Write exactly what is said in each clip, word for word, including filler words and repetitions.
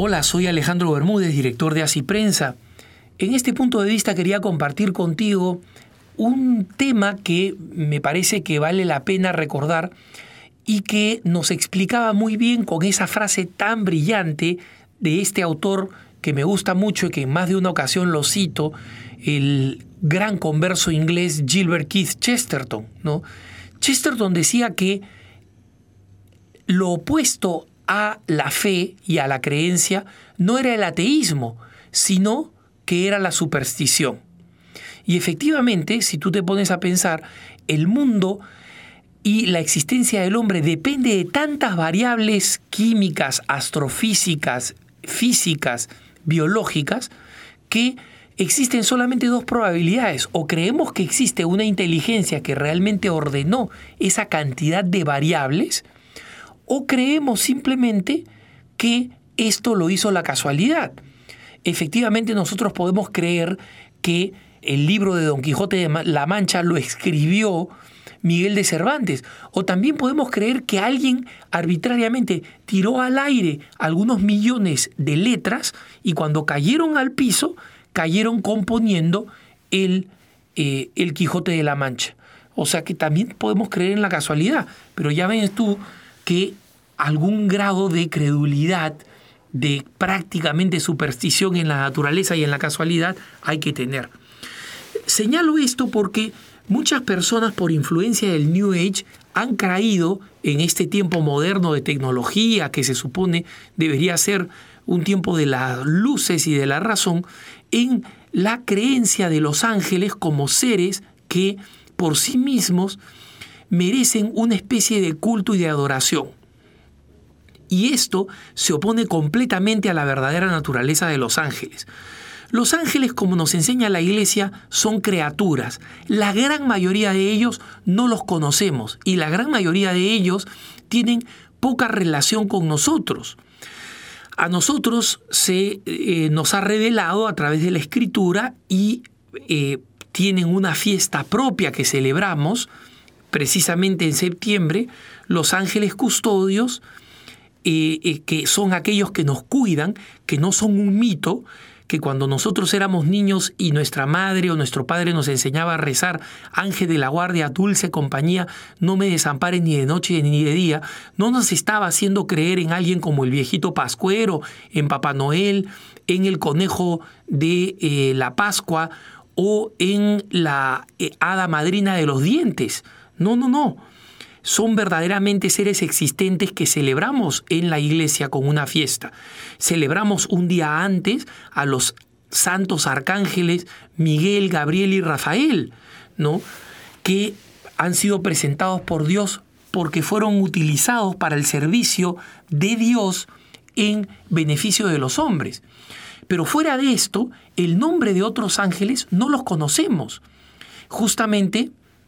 Hola, soy Alejandro Bermúdez, director de Así Prensa. En este punto de vista quería compartir contigo un tema que me parece que vale la pena recordar y que nos explicaba muy bien con esa frase tan brillante de este autor que me gusta mucho y que en más de una ocasión lo cito, el gran converso inglés Gilbert Keith Chesterton, ¿no? Chesterton decía que lo opuesto a la fe y a la creencia no era el ateísmo, sino que era la superstición. Y efectivamente, si tú te pones a pensar, el mundo y la existencia del hombre depende de tantas variables químicas, astrofísicas, físicas, biológicas, que existen solamente dos probabilidades. O creemos que existe una inteligencia que realmente ordenó esa cantidad de variables, o creemos simplemente que esto lo hizo la casualidad. Efectivamente, nosotros podemos creer que el libro de Don Quijote de la Mancha lo escribió Miguel de Cervantes, o también podemos creer que alguien arbitrariamente tiró al aire algunos millones de letras y cuando cayeron al piso, cayeron componiendo el, eh, el Quijote de la Mancha. O sea que también podemos creer en la casualidad, pero ya ves tú que algún grado de credulidad, de prácticamente superstición en la naturaleza y en la casualidad hay que tener. Señalo esto porque muchas personas por influencia del New Age han caído en este tiempo moderno de tecnología que se supone debería ser un tiempo de las luces y de la razón, en la creencia de los ángeles como seres que por sí mismos merecen una especie de culto y de adoración. Y esto se opone completamente a la verdadera naturaleza de los ángeles. Los ángeles, como nos enseña la Iglesia, son criaturas. La gran mayoría de ellos no los conocemos y la gran mayoría de ellos tienen poca relación con nosotros. A nosotros se eh, nos ha revelado a través de la Escritura y eh, tienen una fiesta propia que celebramos precisamente en septiembre, los ángeles custodios, eh, eh, que son aquellos que nos cuidan, que no son un mito, que cuando nosotros éramos niños y nuestra madre o nuestro padre nos enseñaba a rezar, ángel de la guardia, dulce compañía, no me desampares ni de noche ni de día, no nos estaba haciendo creer en alguien como el viejito Pascuero, en Papá Noel, en el conejo de eh, la Pascua o en la eh, hada madrina de los dientes. No, no, no. Son verdaderamente seres existentes que celebramos en la iglesia con una fiesta. Celebramos un día antes a los santos arcángeles Miguel, Gabriel y Rafael, ¿no? Que han sido presentados por Dios porque fueron utilizados para el servicio de Dios en beneficio de los hombres. Pero fuera de esto, el nombre de otros ángeles no los conocemos. Justamente,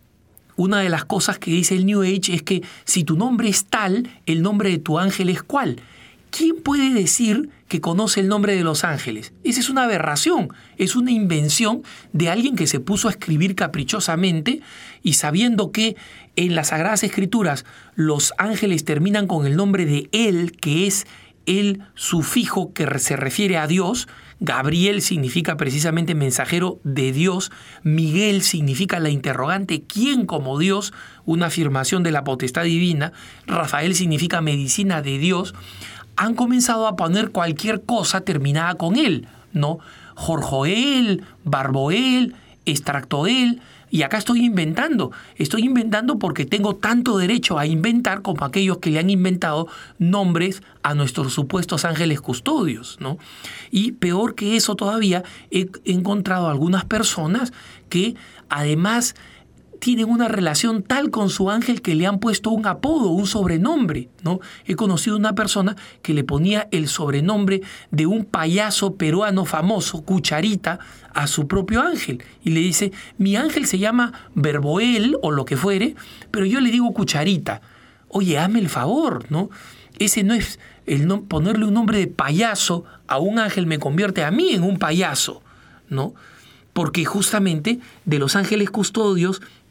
una de las cosas que dice el New Age es que si tu nombre es tal, el nombre de tu ángel es cuál. ¿Quién puede decir que conoce el nombre de los ángeles? Esa es una aberración, es una invención de alguien que se puso a escribir caprichosamente y sabiendo que en las Sagradas Escrituras los ángeles terminan con el nombre de él, que es el sufijo que se refiere a Dios. Gabriel significa precisamente mensajero de Dios. Miguel significa la interrogante ¿quién como Dios? Una afirmación de la potestad divina. Rafael significa medicina de Dios. Han comenzado a poner cualquier cosa terminada con él, ¿no? Jorjoel, Barboel, Extractoel. Y acá estoy inventando. Estoy inventando porque tengo tanto derecho a inventar como aquellos que le han inventado nombres a nuestros supuestos ángeles custodios, ¿no? Y peor que eso todavía, he encontrado algunas personas que además tienen una relación tal con su ángel que le han puesto un apodo, un sobrenombre, ¿no? He conocido una persona que le ponía el sobrenombre de un payaso peruano famoso, Cucharita, a su propio ángel. Y le dice, mi ángel se llama Verboel o lo que fuere, pero yo le digo Cucharita. Oye, hazme el favor, ¿no? Ese no es el no, ponerle un nombre de payaso a un ángel me convierte a mí en un payaso, ¿no? Porque justamente de los ángeles custodios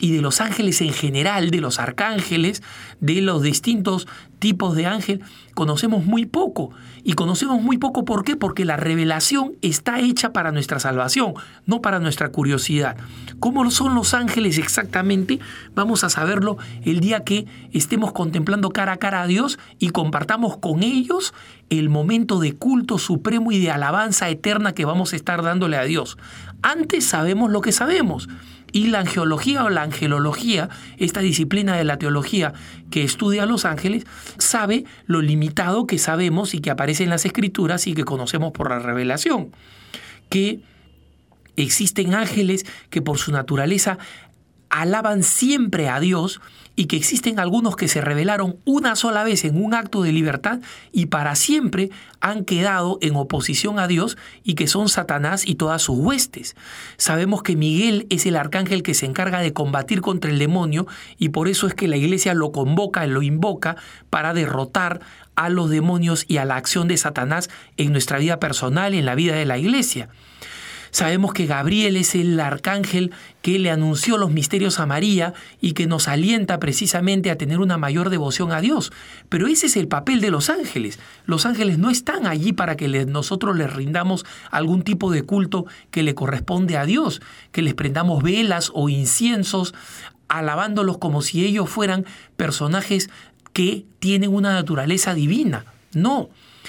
y de los ángeles en general, de los arcángeles, de los distintos tipos de ángel, conocemos muy poco. Y conocemos muy poco, ¿por qué? Porque la revelación está hecha para nuestra salvación, no para nuestra curiosidad. ¿Cómo son los ángeles exactamente? Vamos a saberlo el día que estemos contemplando cara a cara a Dios y compartamos con ellos el momento de culto supremo y de alabanza eterna que vamos a estar dándole a Dios. Antes sabemos lo que sabemos. Y la angeología o la angelología, esta disciplina de la teología que estudia a los ángeles, sabe lo limitado que sabemos y que aparece en las Escrituras y que conocemos por la revelación. Que existen ángeles que por su naturaleza alaban siempre a Dios y que existen algunos que se revelaron una sola vez en un acto de libertad y para siempre han quedado en oposición a Dios y que son Satanás y todas sus huestes. Sabemos que Miguel es el arcángel que se encarga de combatir contra el demonio y por eso es que la iglesia lo convoca, lo invoca para derrotar a los demonios y a la acción de Satanás en nuestra vida personal y en la vida de la iglesia. Sabemos que Gabriel es el arcángel que le anunció los misterios a María y que nos alienta precisamente a tener una mayor devoción a Dios. Pero ese es el papel de los ángeles. Los ángeles no están allí para que les, nosotros les rindamos algún tipo de culto que le corresponde a Dios, que les prendamos velas o inciensos, alabándolos como si ellos fueran personajes que tienen una naturaleza divina. No.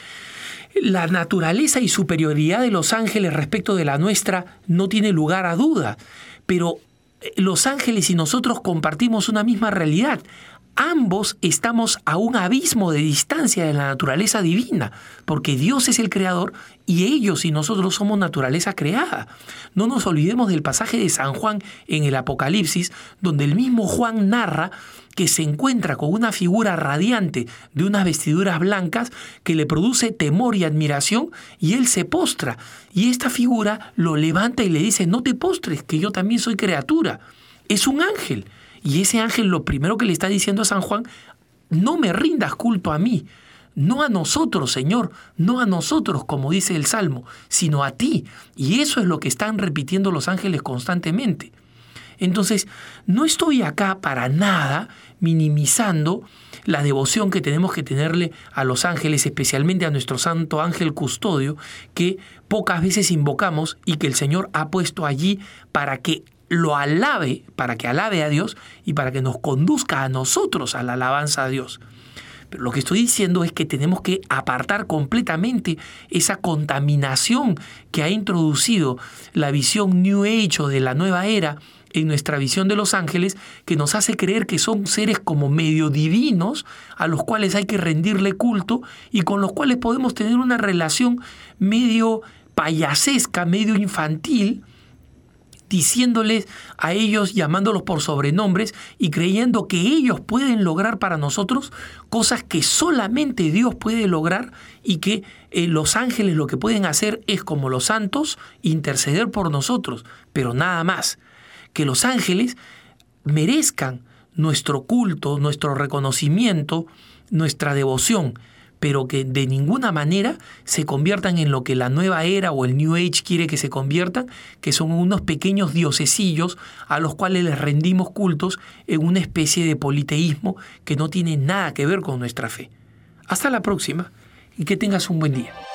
La naturaleza y superioridad de los ángeles respecto de la nuestra no tiene lugar a duda, pero los ángeles y nosotros compartimos una misma realidad. Ambos estamos a un abismo de distancia de la naturaleza divina, porque Dios es el creador y ellos y nosotros somos naturaleza creada. No nos olvidemos del pasaje de San Juan en el Apocalipsis, donde el mismo Juan narra que se encuentra con una figura radiante de unas vestiduras blancas que le produce temor y admiración y él se postra. Y esta figura lo levanta y le dice, no te postres, que yo también soy criatura. Es un ángel. Y ese ángel lo primero que le está diciendo a San Juan, no me rindas culto a mí, no a nosotros, Señor, no a nosotros, como dice el Salmo, sino a ti. Y eso es lo que están repitiendo los ángeles constantemente. Entonces, no estoy acá para nada minimizando la devoción que tenemos que tenerle a los ángeles, especialmente a nuestro santo ángel custodio, que pocas veces invocamos y que el Señor ha puesto allí para que lo alabe, para que alabe a Dios y para que nos conduzca a nosotros a la alabanza a Dios. Pero lo que estoy diciendo es que tenemos que apartar completamente esa contaminación que ha introducido la visión New Age o de la nueva era en nuestra visión de los ángeles, que nos hace creer que son seres como medio divinos a los cuales hay que rendirle culto y con los cuales podemos tener una relación medio payasesca, medio infantil, diciéndoles a ellos, llamándolos por sobrenombres y creyendo que ellos pueden lograr para nosotros cosas que solamente Dios puede lograr y que eh, los ángeles lo que pueden hacer es, como los santos, interceder por nosotros, pero nada más. Que los ángeles merezcan nuestro culto, nuestro reconocimiento, nuestra devoción, pero que de ninguna manera se conviertan en lo que la nueva era o el New Age quiere que se conviertan, que son unos pequeños diosesillos a los cuales les rendimos cultos en una especie de politeísmo que no tiene nada que ver con nuestra fe. Hasta la próxima y que tengas un buen día.